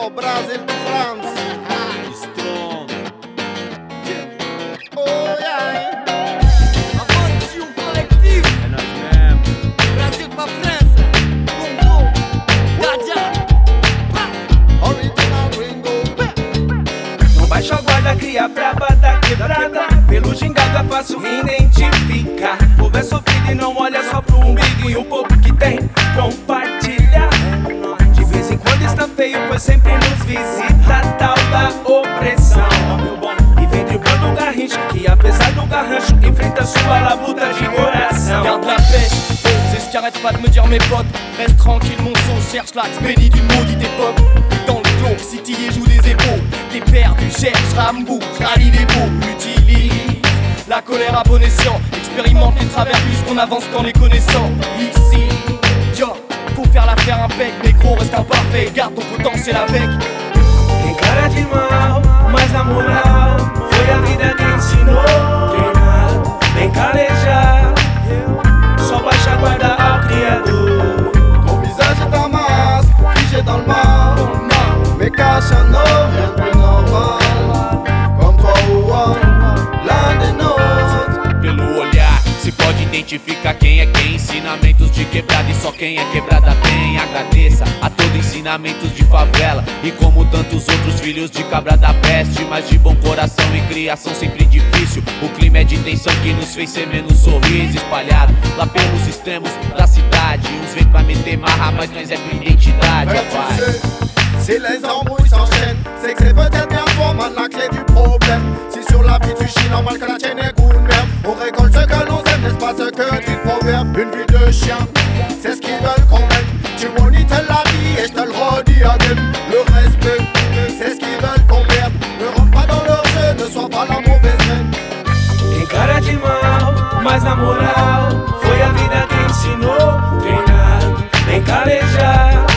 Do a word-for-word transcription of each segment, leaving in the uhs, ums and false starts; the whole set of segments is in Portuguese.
Congo, Brasil, France. Strong. Oh yeah. Aventure collective. É nóis mesmo. Brasil pra França. Congo. Gadia. Original gringo. Não baixa a guarda, cria braba da quebrada. Pelo gingado é fácil identificar. O povo é sofrido e não olha só pro umbigo. E o povo que tem, compartilha. De vez em quando está feio, pois sempre nos visita a tal da opressão. E vem driblando o garrincha, que apesar do garrancho enfrenta sua labuta de coração. Garde la paix, c'est ce qu'arrête pas de me dire mes potes. Reste tranquille mon son, cherche l'axe béni d'une maudite époque. Dans le clos, City et joue des épaules. T'es perdu, cherche, rambou, rallie les beaux. Utilise la colère à bon escient. Expérimente les travers puisqu'on avance qu'en les connaissant. Ici, yo, faut faire l'affaire impec. Négro reste imparfait, garde ton potentiel avec. Tem cara de mal, mas na moral foi a vida que ensinou. Treinado, bem calejado, só baixa a guarda ao criador. Ton visage est un masque, figé dans le mal. Mais cache un homme rien de plus normal. Comme toi ou un, l'un des nôtres. Pelo olhar, se pode identificar quem é quem. Ensinamentos de quebrada e só quem é quebrada tem. Agradeça a todos ensinamentos de favela. E como tantos outros filhos de cabra da peste. Mas de bom coração e criação sempre difícil. O clima é de tensão que nos fez ser menos sorriso. Espalhado lá pelos extremos da cidade. Uns vêm pra meter marra, mas nós é por identidade, Ouais, rapaz. tu sais, si les embrouilles s'enchaînent, c'est que c'est peut-être bien toi, man, la clé du problème. Si sur la vie tu chies, normal que la tienne est goût de merde. On récolte ce que l'on aime, n'est-ce pas ce que dit le proverbe? Une vie de chien, c'est ce qu'ils veulent qu'on mène. Tu monites la vie et je te le redis again. Le respect, c'est ce qu'ils veulent qu'on perde. Ne rentre pas dans leur jeu, ne sois pas la mauvaise reine. Tem cara de mal, mas na moral foi a vida que ensinou. Treinado, bem calejado,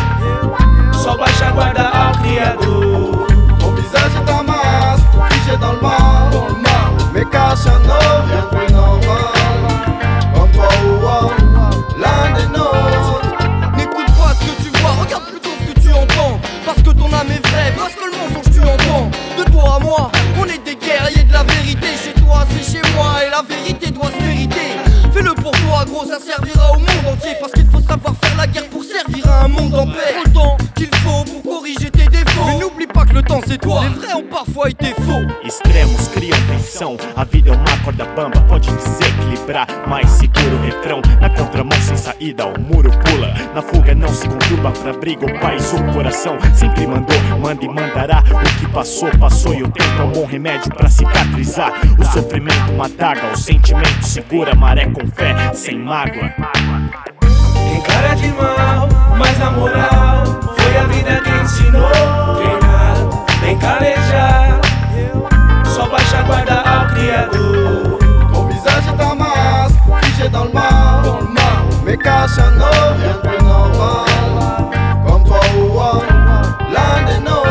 só baixa a guarda ao criador. Ton visage est un masque, figé dans le mal. Mais cache un homme rien de plus normal. Comme toi ou un, l'un des nôtres. N'écoute pas ce que tu vois, regarde plutôt ce que tu entends. Parce que ton âme est vraie, parce que le mensonge tu entends. De toi à moi, on est des guerriers de la vérité. Chez toi c'est chez moi et la vérité doit se mériter. Fais-le pour toi gros, ça servira au monde entier. Parce qu'il faut savoir faire la guerre pour servir à un monde en paix. Prends le temps qu'il faut pour corriger tes défauts. Mais n'oublie pas que le temps c'est toi, les vrais ont parfois été faux. Extremos criam tensão, a vida é uma corda bamba, pode desequilibrar, mas segura o refrão. Na contramão sem saída, o muro pula. Na fuga não se conturba pra briga, o país, o coração sempre mandou, manda e mandará. O que passou, passou e o tempo é um bom remédio pra cicatrizar. O sofrimento, uma daga, o sentimento segura, maré com fé, sem mágoa. Tem cara de mal, mas na moral foi a vida que ensinou. Treinado, bem calejado, só baixa a guarda ao criador. Ton visage est un masque, figé dans le mal. Mais cache un homme rien de plus normal. Comme toi ou un, l'un des nôtres.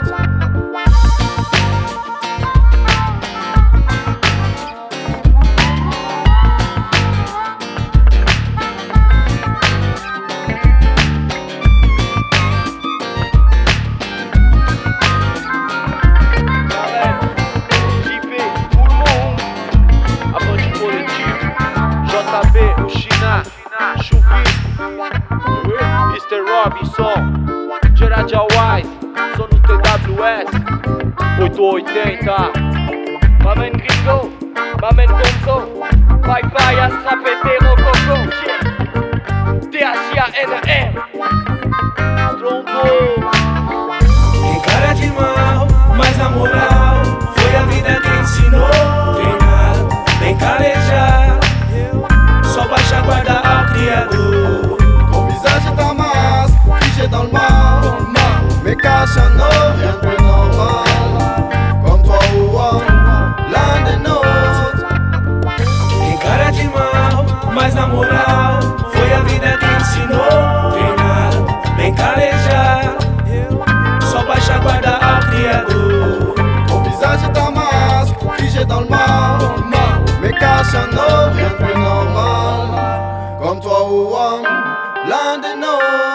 mister Robinson, Gerard Wise, sou no T W S oito oitenta. Mamen gringo, mamen gongo. Bye bye à strapper rococo. T H A N R Strombo. Tem cara de mal, mas na moral foi a vida que ensinou. Treinado, bem calejado, só baixa a guarda ao criador. Ton visage est un masque, figé dans le mal. Mais cache un homme rien de plus normal. Comme toi ou un, l'un des nôtres. Tem cara de mal, mas na moral foi a vida que ensinou. Treinado, bem calejado, só baixa a guarda ao criador. Ton visage est un masque, figé dans le mal. Mais cache un homme rien de plus normal. Comme toi ou un, l'un des nôtres.